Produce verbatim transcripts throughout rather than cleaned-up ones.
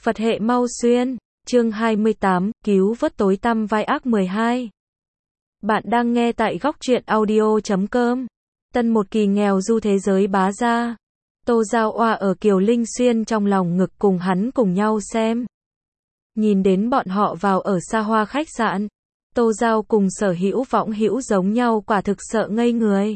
Phật hệ mau xuyên, chương hai mươi tám, cứu vớt tối tăm vai ác mười hai. Bạn đang nghe tại góc truyện audio chấm com. Tân một kỳ nghèo du thế giới bá ra. Tô Giao Oa ở Kiều Linh Xuyên trong lòng ngực cùng hắn cùng nhau xem. Nhìn đến bọn họ vào ở xa hoa khách sạn. Tô Giao cùng Sở Hữu Võng Hữu giống nhau quả thực sợ ngây người.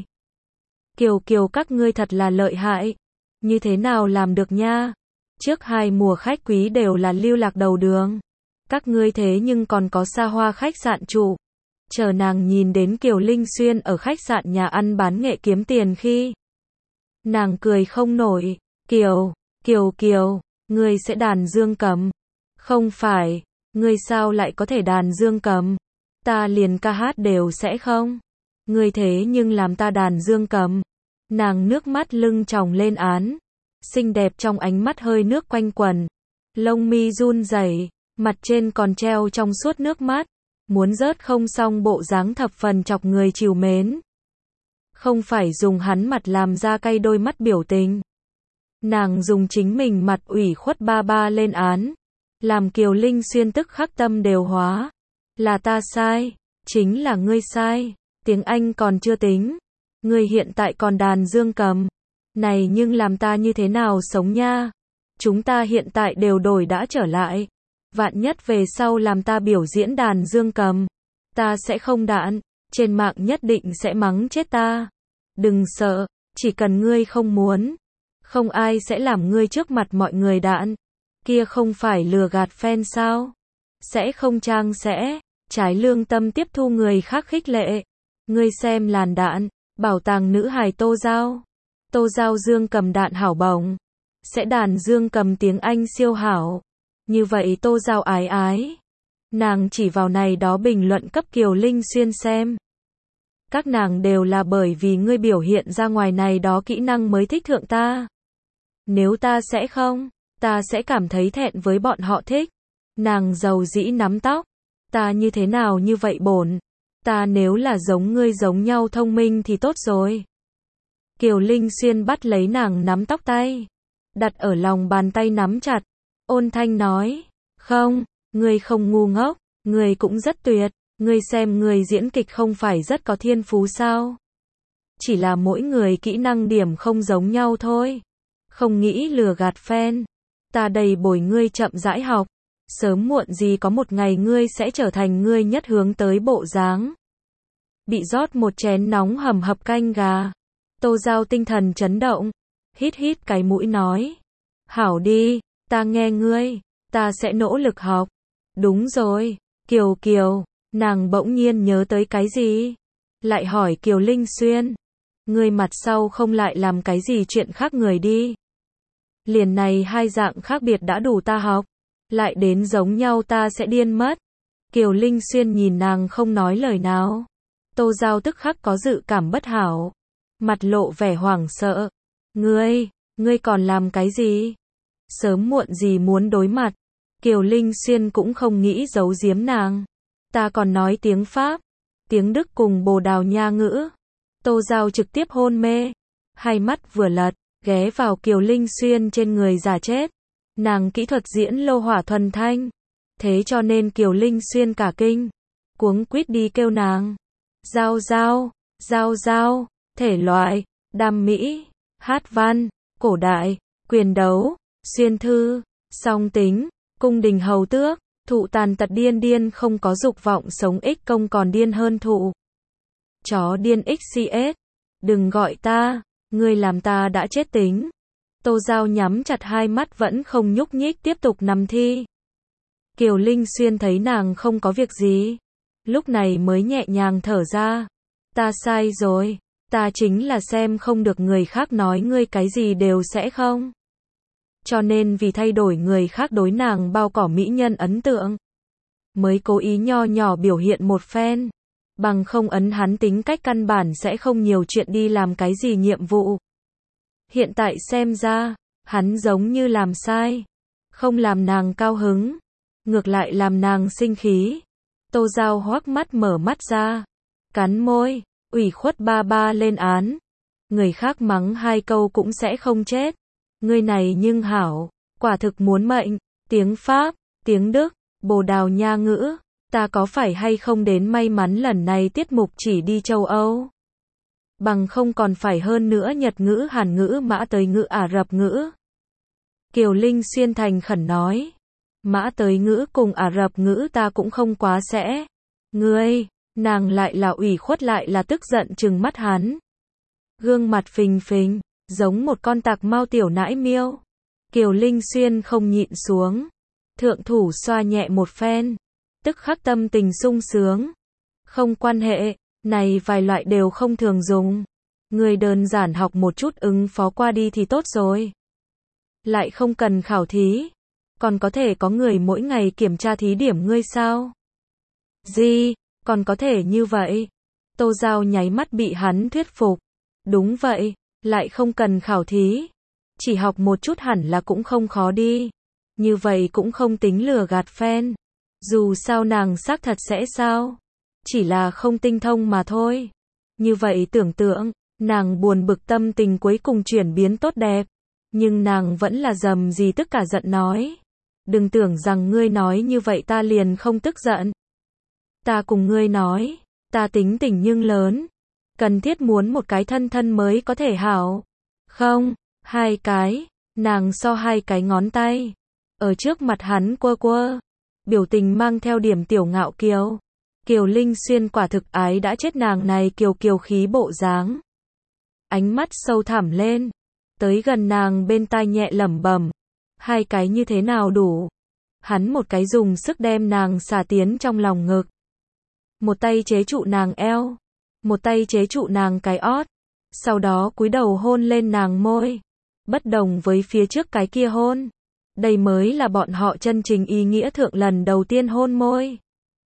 Kiều Kiều các ngươi thật là lợi hại. Như thế nào làm được nha? Trước hai mùa khách quý đều là lưu lạc đầu đường. Các ngươi thế nhưng còn có xa hoa khách sạn trụ. Chờ nàng nhìn đến Kiều Linh Xuyên ở khách sạn nhà ăn bán nghệ kiếm tiền khi. Nàng cười không nổi. Kiều, Kiều Kiều, ngươi sẽ đàn dương cầm. Không phải, ngươi sao lại có thể đàn dương cầm? Ta liền ca hát đều sẽ không. Ngươi thế nhưng làm ta đàn dương cầm. Nàng nước mắt lưng tròng lên án. Xinh đẹp trong ánh mắt hơi nước quanh quần. Lông mi run rẩy, mặt trên còn treo trong suốt nước mắt. Muốn rớt không xong bộ dáng thập phần chọc người trìu mến. Không phải dùng hắn mặt làm ra cay đôi mắt biểu tình. Nàng dùng chính mình mặt ủy khuất ba ba lên án. Làm Kiều Linh Xuyên tức khắc tâm đều hóa. Là ta sai, chính là ngươi sai, tiếng Anh còn chưa tính. Ngươi hiện tại còn đàn dương cầm. Này nhưng làm ta như thế nào sống nha? Chúng ta hiện tại đều đổi đã trở lại. Vạn nhất về sau làm ta biểu diễn đàn dương cầm. Ta sẽ không đạn, trên mạng nhất định sẽ mắng chết ta. Đừng sợ, chỉ cần ngươi không muốn. Không ai sẽ làm ngươi trước mặt mọi người đạn. Kia không phải lừa gạt fan sao? Sẽ không trang sẽ, trái lương tâm tiếp thu người khác khích lệ. Ngươi xem làn đạn, bảo tàng nữ hài Tô Giao. Tô Giao dương cầm đạn hảo bổng. Sẽ đàn dương cầm tiếng Anh siêu hảo. Như vậy Tô Giao ái ái. Nàng chỉ vào này đó bình luận cấp Kiều Linh Xuyên xem. Các nàng đều là bởi vì ngươi biểu hiện ra ngoài này đó kỹ năng mới thích thượng ta. Nếu ta sẽ không, ta sẽ cảm thấy thẹn với bọn họ thích. Nàng giàu dĩ nắm tóc. Ta như thế nào như vậy bổn. Ta nếu là giống ngươi giống nhau thông minh thì tốt rồi. Kiều Linh Xuyên bắt lấy nàng nắm tóc tay. Đặt ở lòng bàn tay nắm chặt. Ôn thanh nói. Không, ngươi không ngu ngốc. Ngươi cũng rất tuyệt. Ngươi xem ngươi diễn kịch không phải rất có thiên phú sao? Chỉ là mỗi người kỹ năng điểm không giống nhau thôi. Không nghĩ lừa gạt fan. Ta đầy bồi ngươi chậm rãi học. Sớm muộn gì có một ngày ngươi sẽ trở thành ngươi nhất hướng tới bộ dáng. Bị rót một chén nóng hầm hập canh gà. Tô Giao tinh thần chấn động. Hít hít cái mũi nói. Hảo đi, ta nghe ngươi. Ta sẽ nỗ lực học. Đúng rồi, Kiều Kiều. Nàng bỗng nhiên nhớ tới cái gì? Lại hỏi Kiều Linh Xuyên. Ngươi mặt sau không lại làm cái gì chuyện khác người đi. Liền này hai dạng khác biệt đã đủ ta học. Lại đến giống nhau ta sẽ điên mất. Kiều Linh Xuyên nhìn nàng không nói lời nào. Tô Giao tức khắc có dự cảm bất hảo. Mặt lộ vẻ hoảng sợ. Ngươi, ngươi còn làm cái gì? Sớm muộn gì muốn đối mặt. Kiều Linh Xuyên cũng không nghĩ giấu giếm nàng. Ta còn nói tiếng Pháp, tiếng Đức cùng Bồ Đào Nha ngữ. Tô Giao trực tiếp hôn mê. Hai mắt vừa lật, ghé vào Kiều Linh Xuyên trên người giả chết. Nàng kỹ thuật diễn lô hỏa thuần thanh. Thế cho nên Kiều Linh Xuyên cả kinh. Cuống quýt đi kêu nàng. Giao giao, giao giao, thể loại, đam mỹ, hát văn, cổ đại, quyền đấu, xuyên thư, song tính, cung đình hầu tước, thụ tàn tật điên điên không có dục vọng sống ích công còn điên hơn thụ. Chó điên ích xê ét. Đừng gọi ta, ngươi làm ta đã chết tính. Tô Giao nhắm chặt hai mắt vẫn không nhúc nhích tiếp tục nằm thi. Kiều Linh Xuyên thấy nàng không có việc gì. Lúc này mới nhẹ nhàng thở ra. Ta sai rồi. Ta chính là xem không được người khác nói ngươi cái gì đều sẽ không. Cho nên vì thay đổi người khác đối nàng bao cỏ mỹ nhân ấn tượng. Mới cố ý nho nhỏ biểu hiện một phen. Bằng không ấn hắn tính cách căn bản sẽ không nhiều chuyện đi làm cái gì nhiệm vụ. Hiện tại xem ra, hắn giống như làm sai. Không làm nàng cao hứng. Ngược lại làm nàng sinh khí. Tô Giao hoắc mắt mở mắt ra. Cắn môi, ủy khuất ba ba lên án. Người khác mắng hai câu cũng sẽ không chết. Ngươi này nhưng hảo, quả thực muốn mệnh. tiếng Pháp, tiếng Đức, Bồ Đào Nha ngữ. Ta có phải hay không đến may mắn lần này tiết mục chỉ đi châu Âu? Bằng không còn phải hơn nữa Nhật ngữ, Hàn ngữ, Mã tới ngữ, Ả Rập ngữ. Kiều Linh Xuyên thành khẩn nói. Mã tới ngữ cùng Ả Rập ngữ ta cũng không quá sẽ. Ngươi, nàng lại là ủy khuất lại là tức giận trừng mắt hắn. Gương mặt phình phình, giống một con tạc mao tiểu nãi miêu. Kiều Linh Xuyên không nhịn xuống. Thượng thủ xoa nhẹ một phen. Tức khắc tâm tình sung sướng. Không quan hệ, này vài loại đều không thường dùng. Người đơn giản học một chút ứng phó qua đi thì tốt rồi. Lại không cần khảo thí. Còn có thể có người mỗi ngày kiểm tra thí điểm ngươi sao? Gì, còn có thể như vậy? Tô Giao nháy mắt bị hắn thuyết phục. Đúng vậy, lại không cần khảo thí. Chỉ học một chút hẳn là cũng không khó đi. Như vậy cũng không tính lừa gạt fan. Dù sao nàng xác thật sẽ sao? Chỉ là không tinh thông mà thôi. Như vậy tưởng tượng, nàng buồn bực tâm tình cuối cùng chuyển biến tốt đẹp. Nhưng nàng vẫn là dầm gì tức cả giận nói. Đừng tưởng rằng ngươi nói như vậy ta liền không tức giận. Ta cùng ngươi nói, ta tính tình nhưng lớn. Cần thiết muốn một cái thân thân mới có thể hảo. Không, hai cái, nàng so hai cái ngón tay. Ở trước mặt hắn quơ quơ. Biểu tình mang theo điểm tiểu ngạo kiều. Kiều Linh Xuyên quả thực ái đã chết nàng này kiều kiều khí bộ dáng. Ánh mắt sâu thẳm lên. Tới gần nàng bên tai nhẹ lẩm bẩm. Hai cái như thế nào đủ? Hắn một cái dùng sức đem nàng xả tiến trong lòng ngực. Một tay chế trụ nàng eo. Một tay chế trụ nàng cái ót. Sau đó cúi đầu hôn lên nàng môi. Bất đồng với phía trước cái kia hôn. Đây mới là bọn họ chân chính ý nghĩa thượng lần đầu tiên hôn môi.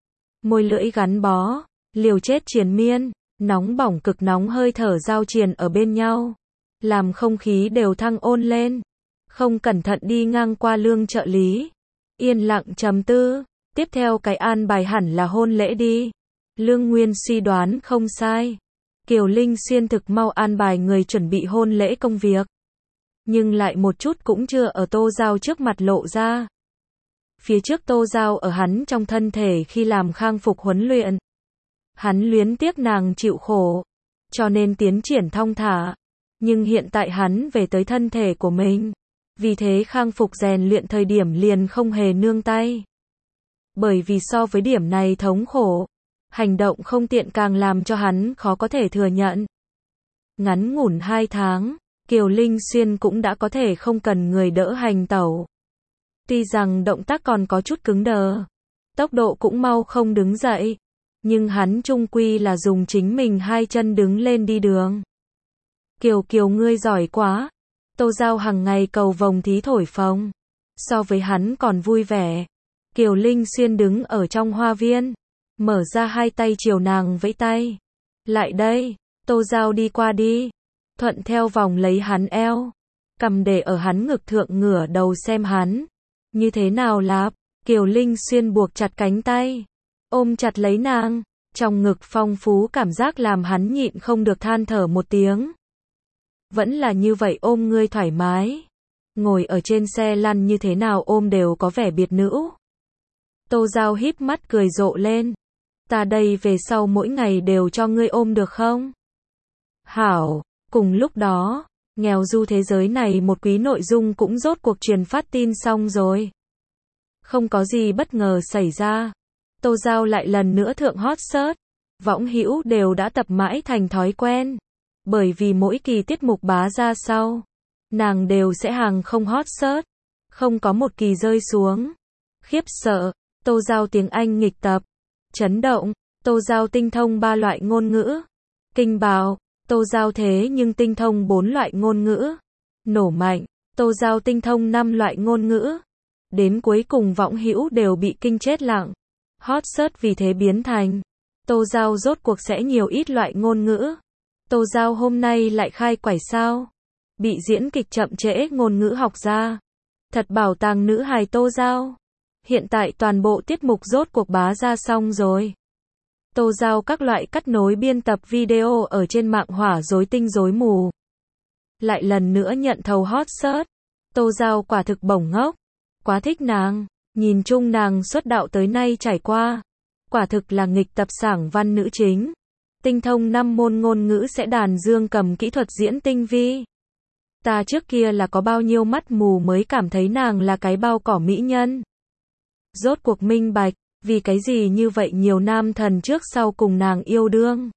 Môi lưỡi gắn bó, liều chết triền miên, nóng bỏng cực nóng hơi thở giao triền ở bên nhau. Làm không khí đều thăng ôn lên. Không cẩn thận đi ngang qua lương trợ lý. Yên lặng trầm tư, tiếp theo cái an bài hẳn là hôn lễ đi. Lương Nguyên suy đoán không sai. Kiều Linh Xuyên thực mau an bài người chuẩn bị hôn lễ công việc. Nhưng lại một chút cũng chưa ở Tô Giao trước mặt lộ ra. Phía trước Tô Giao ở hắn trong thân thể khi làm khang phục huấn luyện. Hắn luyến tiếc nàng chịu khổ, cho nên tiến triển thong thả. Nhưng hiện tại hắn về tới thân thể của mình. Vì thế khang phục rèn luyện thời điểm liền không hề nương tay. Bởi vì so với điểm này thống khổ, hành động không tiện càng làm cho hắn khó có thể thừa nhận. Ngắn ngủn hai tháng, Kiều Linh Xuyên cũng đã có thể không cần người đỡ hành tẩu. Tuy rằng động tác còn có chút cứng đờ, tốc độ cũng mau không đứng dậy, nhưng hắn chung quy là dùng chính mình hai chân đứng lên đi đường. Kiều Kiều ngươi giỏi quá. Tô Giao hằng ngày cầu vồng thí thổi phồng. So với hắn còn vui vẻ. Kiều Linh Xuyên đứng ở trong hoa viên, mở ra hai tay chiều nàng vẫy tay. Lại đây, Tô Giao đi qua đi. Thuận theo vòng lấy hắn eo. Cầm để ở hắn ngực thượng ngửa đầu xem hắn. Như thế nào lạp? Kiều Linh Xuyên buộc chặt cánh tay. Ôm chặt lấy nàng. Trong ngực phong phú cảm giác làm hắn nhịn không được than thở một tiếng. Vẫn là như vậy ôm ngươi thoải mái. Ngồi ở trên xe lăn như thế nào ôm đều có vẻ biệt nữ. Tô Giao híp mắt cười rộ lên. Ta đây về sau mỗi ngày đều cho ngươi ôm được không? Hảo, cùng lúc đó, nghèo du thế giới này một quý nội dung cũng rốt cuộc truyền phát tin xong rồi. Không có gì bất ngờ xảy ra. Tô Giao lại lần nữa thượng hot search. Võng hữu đều đã tập mãi thành thói quen. Bởi vì mỗi kỳ tiết mục bá ra sau, nàng đều sẽ hàng không hot search, không có một kỳ rơi xuống. Khiếp sợ, Tô Giao tiếng Anh nghịch tập. Chấn động, Tô Giao tinh thông ba loại ngôn ngữ. Kinh bạo, Tô Giao thế nhưng tinh thông bốn loại ngôn ngữ. Nổ mạnh, Tô Giao tinh thông năm loại ngôn ngữ. Đến cuối cùng võng hữu đều bị kinh chết lặng. Hot search vì thế biến thành Tô Giao rốt cuộc sẽ nhiều ít loại ngôn ngữ. Tô Giao hôm nay lại khai quải sao? Bị diễn kịch chậm trễ ngôn ngữ học ra. Thật bảo tàng nữ hài Tô Giao. Hiện tại toàn bộ tiết mục rốt cuộc bá ra xong rồi. Tô Giao các loại cắt nối biên tập video ở trên mạng hỏa rối tinh rối mù. Lại lần nữa nhận thầu hot search. Tô Giao quả thực bổng ngốc. quá thích nàng, nhìn chung nàng xuất đạo tới nay trải qua, quả thực là nghịch tập sảng văn nữ chính. Tinh thông năm môn ngôn ngữ, sẽ đàn dương cầm, kỹ thuật diễn tinh vi. Ta trước kia là có bao nhiêu mắt mù mới cảm thấy nàng là cái bao cỏ mỹ nhân. Rốt cuộc minh bạch, vì cái gì như vậy nhiều nam thần trước sau cùng nàng yêu đương.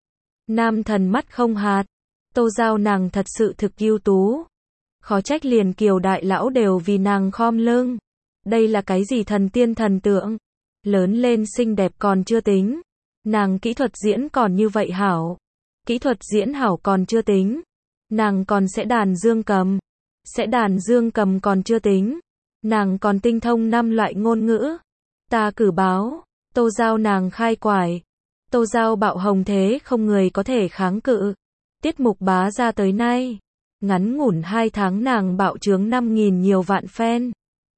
Nam thần mắt không hạt. Tô Giao nàng thật sự thực ưu tú. Khó trách liền Kiều đại lão đều vì nàng khom lưng. Đây là cái gì thần tiên thần tượng. Lớn lên xinh đẹp còn chưa tính. Nàng kỹ thuật diễn còn như vậy hảo. Kỹ thuật diễn hảo còn chưa tính. Nàng còn sẽ đàn dương cầm. Sẽ đàn dương cầm còn chưa tính. Nàng còn tinh thông năm loại ngôn ngữ. Ta cử báo, Tô Giao nàng khai quải. Tô Giao bạo hồng thế không người có thể kháng cự. Tiết mục bá ra tới nay. Ngắn ngủn hai tháng nàng bạo chướng năm nghìn nhiều vạn fan.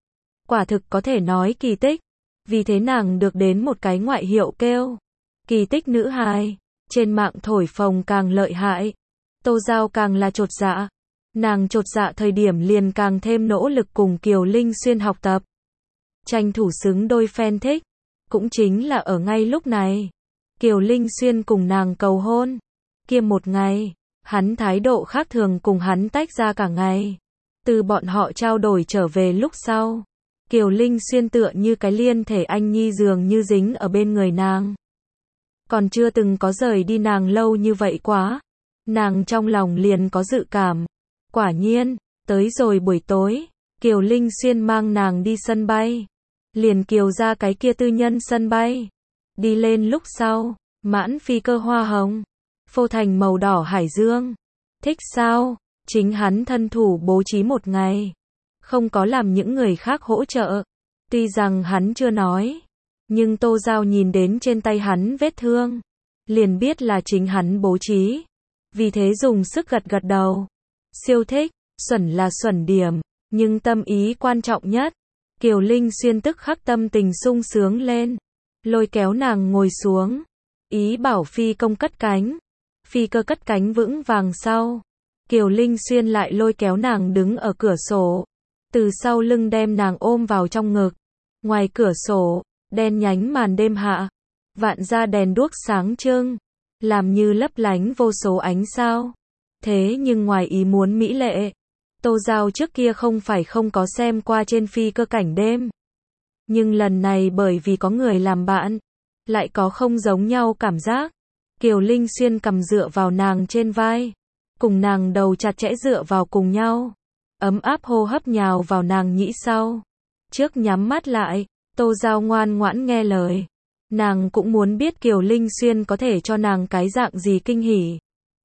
Quả thực có thể nói kỳ tích. Vì thế nàng được đến một cái ngoại hiệu kêu kỳ tích nữ hài. Trên mạng thổi phồng càng lợi hại. Tô Giao càng là chột dạ. Nàng chột dạ thời điểm liền càng thêm nỗ lực cùng Kiều Linh Xuyên học tập. Tranh thủ xứng đôi fan thích. Cũng chính là ở ngay lúc này. Kiều Linh Xuyên cùng nàng cầu hôn. Kia một ngày, hắn thái độ khác thường cùng hắn tách ra cả ngày. Từ bọn họ trao đổi trở về lúc sau. Kiều Linh Xuyên tựa như cái liên thể anh nhi dường như dính ở bên người nàng. Còn chưa từng có rời đi nàng lâu như vậy quá. Nàng trong lòng liền có dự cảm. Quả nhiên, tới rồi buổi tối, Kiều Linh Xuyên mang nàng đi sân bay. Liền Kiều ra cái kia tư nhân sân bay. Đi lên lúc sau, mãn phi cơ hoa hồng. Phô thành màu đỏ hải dương. Thích sao? Chính hắn thân thủ bố trí một ngày. Không có làm những người khác hỗ trợ. Tuy rằng hắn chưa nói. Nhưng Tô Giao nhìn đến trên tay hắn vết thương. Liền biết là chính hắn bố trí. Vì thế dùng sức gật gật đầu. Siêu thích, xuẩn là xuẩn điểm. Nhưng tâm ý quan trọng nhất. Kiều Linh Xuyên tức khắc tâm tình sung sướng lên. Lôi kéo nàng ngồi xuống. Ý bảo phi công cất cánh. Phi cơ cất cánh vững vàng sau. Kiều Linh Xuyên lại lôi kéo nàng đứng ở cửa sổ. Từ sau lưng đem nàng ôm vào trong ngực. Ngoài cửa sổ, đen nhánh màn đêm hạ. Vạn gia đèn đuốc sáng trưng. Làm như lấp lánh vô số ánh sao. Thế nhưng ngoài ý muốn mỹ lệ. Tô Giao trước kia không phải không có xem qua trên phi cơ cảnh đêm. Nhưng lần này bởi vì có người làm bạn. Lại có không giống nhau cảm giác. Kiều Linh Xuyên cầm dựa vào nàng trên vai. Cùng nàng đầu chặt chẽ dựa vào cùng nhau. Ấm áp hô hấp nhào vào nàng nhĩ sau. Trước nhắm mắt lại, Tô Giao ngoan ngoãn nghe lời. Nàng cũng muốn biết Kiều Linh Xuyên có thể cho nàng cái dạng gì kinh hỉ.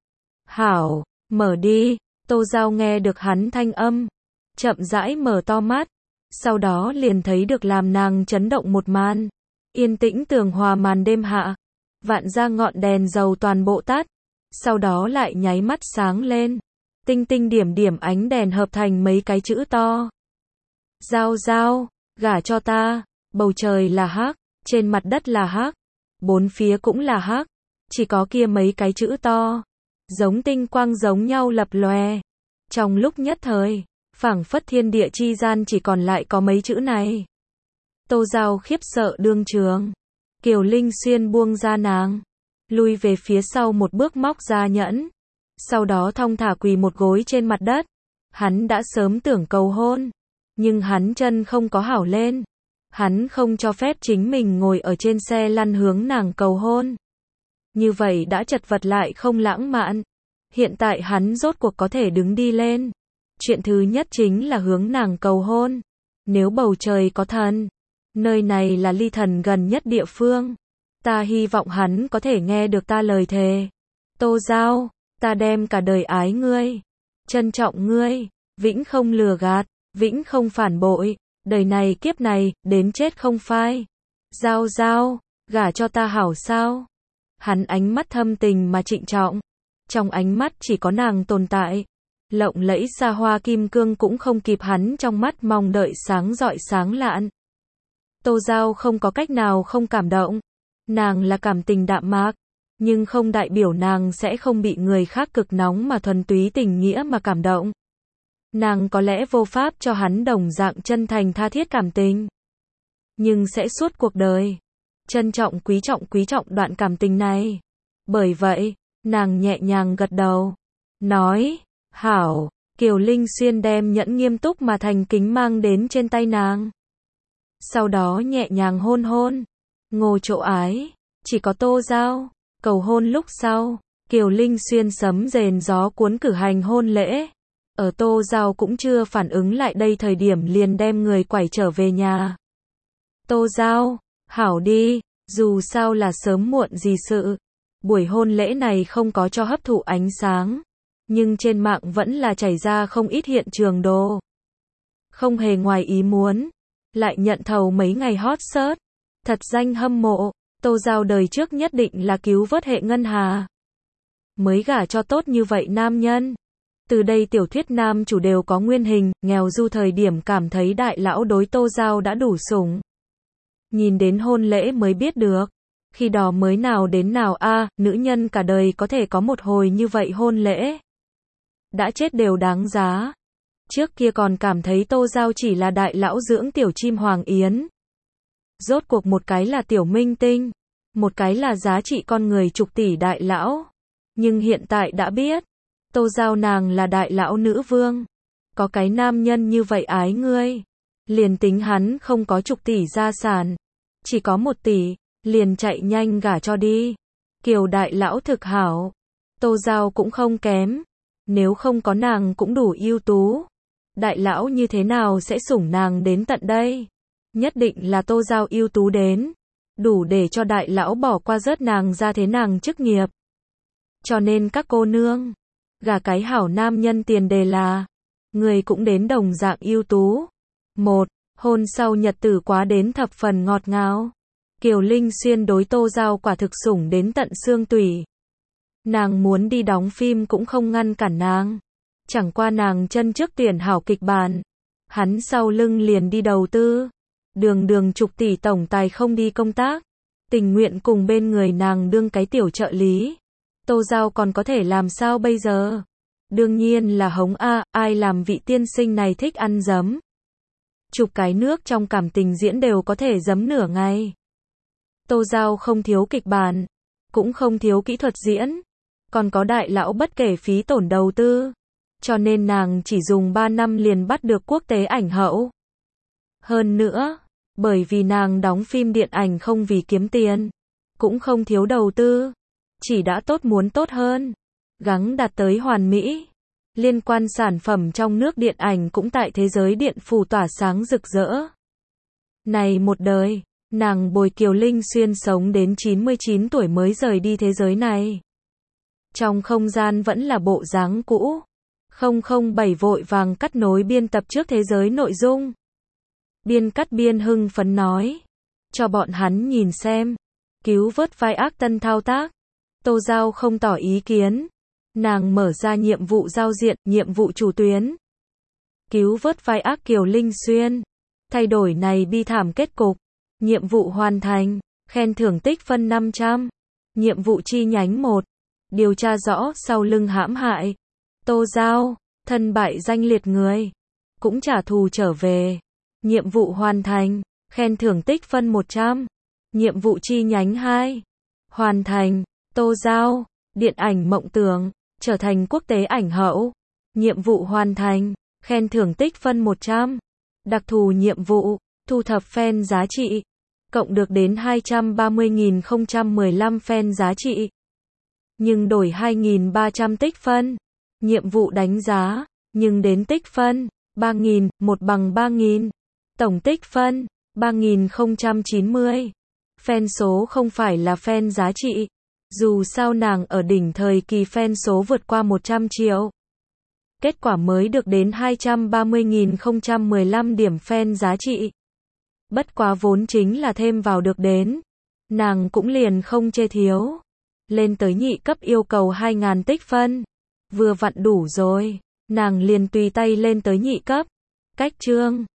Hảo, mở đi. Tô Giao nghe được hắn thanh âm. Chậm rãi mở to mắt. Sau đó liền thấy được làm nàng chấn động một màn. Yên tĩnh tường hòa màn đêm hạ. Vạn gia ngọn đèn dầu toàn bộ tắt. Sau đó lại nháy mắt sáng lên. Tinh tinh điểm điểm ánh đèn hợp thành mấy cái chữ to. Giao giao, gả cho ta. Bầu trời là hắc, trên mặt đất là hắc. Bốn phía cũng là hắc. Chỉ có kia mấy cái chữ to. Giống tinh quang giống nhau lập lòe. Trong lúc nhất thời, phảng phất thiên địa chi gian chỉ còn lại có mấy chữ này. Tô Giao khiếp sợ đương trường. Kiều Linh Xuyên buông ra nàng. Lui về phía sau một bước móc ra nhẫn. Sau đó thong thả quỳ một gối trên mặt đất. Hắn đã sớm tưởng cầu hôn. Nhưng hắn chân không có hảo lên. Hắn không cho phép chính mình ngồi ở trên xe lăn hướng nàng cầu hôn. Như vậy đã chật vật lại không lãng mạn. Hiện tại hắn rốt cuộc có thể đứng đi lên. Chuyện thứ nhất chính là hướng nàng cầu hôn. Nếu bầu trời có thần, nơi này là ly thần gần nhất địa phương. Ta hy vọng hắn có thể nghe được ta lời thề. Tô Giao, ta đem cả đời ái ngươi. Trân trọng ngươi. Vĩnh không lừa gạt. Vĩnh không phản bội. Đời này kiếp này, đến chết không phai. Giao Giao, gả cho ta hảo sao? Hắn ánh mắt thâm tình mà trịnh trọng. Trong ánh mắt chỉ có nàng tồn tại. Lộng lẫy xa hoa kim cương cũng không kịp hắn trong mắt mong đợi sáng rọi sáng lạn. Tô Giao không có cách nào không cảm động. Nàng là cảm tình đạm mạc. Nhưng không đại biểu nàng sẽ không bị người khác cực nóng mà thuần túy tình nghĩa mà cảm động. Nàng có lẽ vô pháp cho hắn đồng dạng chân thành tha thiết cảm tình, nhưng sẽ suốt cuộc đời trân trọng quý trọng quý trọng đoạn cảm tình này. Bởi vậy, nàng nhẹ nhàng gật đầu, nói, hảo. Kiều Linh Xuyên đem nhẫn nghiêm túc mà thành kính mang đến trên tay nàng. Sau đó nhẹ nhàng hôn hôn. Ngô Chỗ Ái, chỉ có Tô Giao. Cầu hôn lúc sau, Kiều Linh Xuyên sấm rền gió cuốn cử hành hôn lễ. Ở Tô Giao cũng chưa phản ứng lại đây thời điểm liền đem người quải trở về nhà. Tô Giao, hảo đi, dù sao là sớm muộn gì sự. Buổi hôn lễ này không có cho hấp thụ ánh sáng, nhưng trên mạng vẫn là chảy ra không ít hiện trường đồ. Không hề ngoài ý muốn, lại nhận thầu mấy ngày hot search. Thật danh hâm mộ, Tô Giao đời trước nhất định là cứu vớt hệ ngân hà. Mới gả cho tốt như vậy nam nhân. Từ đây tiểu thuyết nam chủ đều có nguyên hình, nghèo du thời điểm cảm thấy đại lão đối Tô Giao đã đủ sủng. Nhìn đến hôn lễ mới biết được. Khi đó mới nào đến nào a à, nữ nhân cả đời có thể có một hồi như vậy hôn lễ. Đã chết đều đáng giá. Trước kia còn cảm thấy Tô Giao chỉ là đại lão dưỡng tiểu chim hoàng yến. Rốt cuộc một cái là tiểu minh tinh, một cái là giá trị con người chục tỷ đại lão. Nhưng hiện tại đã biết, Tô Giao nàng là đại lão nữ vương. Có cái nam nhân như vậy ái ngươi. Liền tính hắn không có chục tỷ gia sản, chỉ có một tỷ, liền chạy nhanh gả cho đi. Kiều đại lão thực hảo. Tô Giao cũng không kém. Nếu không có nàng cũng đủ ưu tú. Đại lão như thế nào sẽ sủng nàng đến tận đây? Nhất định là Tô Giao ưu tú đến đủ để cho đại lão bỏ qua rớt nàng ra thế nàng chức nghiệp. Cho nên các cô nương, gả cái hảo nam nhân tiền đề là người cũng đến đồng dạng ưu tú. Một, hôn sau nhật tử quá đến thập phần ngọt ngào. Kiều Linh Xuyên đối Tô Giao quả thực sủng đến tận xương tủy. Nàng muốn đi đóng phim cũng không ngăn cản nàng. Chẳng qua nàng chân trước tuyển hảo kịch bản, hắn sau lưng liền đi đầu tư. Đường đường chục tỷ tổng tài không đi công tác, tình nguyện cùng bên người nàng đương cái tiểu trợ lý. Tô Giao còn có thể làm sao bây giờ? Đương nhiên là hống a, ai làm vị tiên sinh này thích ăn giấm. Chục cái nước trong cảm tình diễn đều có thể giấm nửa ngày. Tô Giao không thiếu kịch bản, cũng không thiếu kỹ thuật diễn, còn có đại lão bất kể phí tổn đầu tư. Cho nên nàng chỉ dùng ba năm liền bắt được quốc tế ảnh hậu. Hơn nữa, bởi vì nàng đóng phim điện ảnh không vì kiếm tiền, cũng không thiếu đầu tư, chỉ đã tốt muốn tốt hơn, gắng đạt tới hoàn mỹ. Liên quan sản phẩm trong nước điện ảnh cũng tại thế giới điện phủ tỏa sáng rực rỡ. Này một đời, nàng bồi Kiều Linh Xuyên sống đến chín mươi chín tuổi mới rời đi thế giới này. Trong không gian vẫn là bộ dáng cũ. không không bảy vội vàng cắt nối biên tập trước thế giới nội dung. Biên cắt biên hưng phấn nói. Cho bọn hắn nhìn xem. Cứu vớt vai ác tân thao tác. Tô Giao không tỏ ý kiến. Nàng mở ra nhiệm vụ giao diện, nhiệm vụ chủ tuyến. Cứu vớt vai ác Kiều Linh Xuyên. Thay đổi này bi thảm kết cục. Nhiệm vụ hoàn thành. Khen thưởng tích phân năm trăm. Nhiệm vụ chi nhánh một. Điều tra rõ sau lưng hãm hại. Tô Giao, thân bại danh liệt người. Cũng trả thù trở về. Nhiệm vụ hoàn thành. Khen thưởng tích phân một trăm. Nhiệm vụ chi nhánh hai. Hoàn thành. Tô Giao, điện ảnh mộng tưởng, trở thành quốc tế ảnh hậu. Nhiệm vụ hoàn thành. Khen thưởng tích phân một trăm. Đặc thù nhiệm vụ, thu thập fan giá trị. Cộng được đến hai trăm ba mươi nghìn không trăm mười lăm fan giá trị. Nhưng đổi hai nghìn ba trăm tích phân. Nhiệm vụ đánh giá, nhưng đến tích phân, ba nghìn, một bằng ba nghìn. Tổng tích phân, ba nghìn không trăm chín mươi. Fan số không phải là fan giá trị. Dù sao nàng ở đỉnh thời kỳ fan số vượt qua một trăm triệu. Kết quả mới được đến hai trăm ba mươi nghìn không trăm mười lăm điểm fan giá trị. Bất quá vốn chính là thêm vào được đến. Nàng cũng liền không chê thiếu. Lên tới nhị cấp yêu cầu hai nghìn tích phân. Vừa vặn đủ rồi. Nàng liền tùy tay lên tới nhị cấp. Cách chương.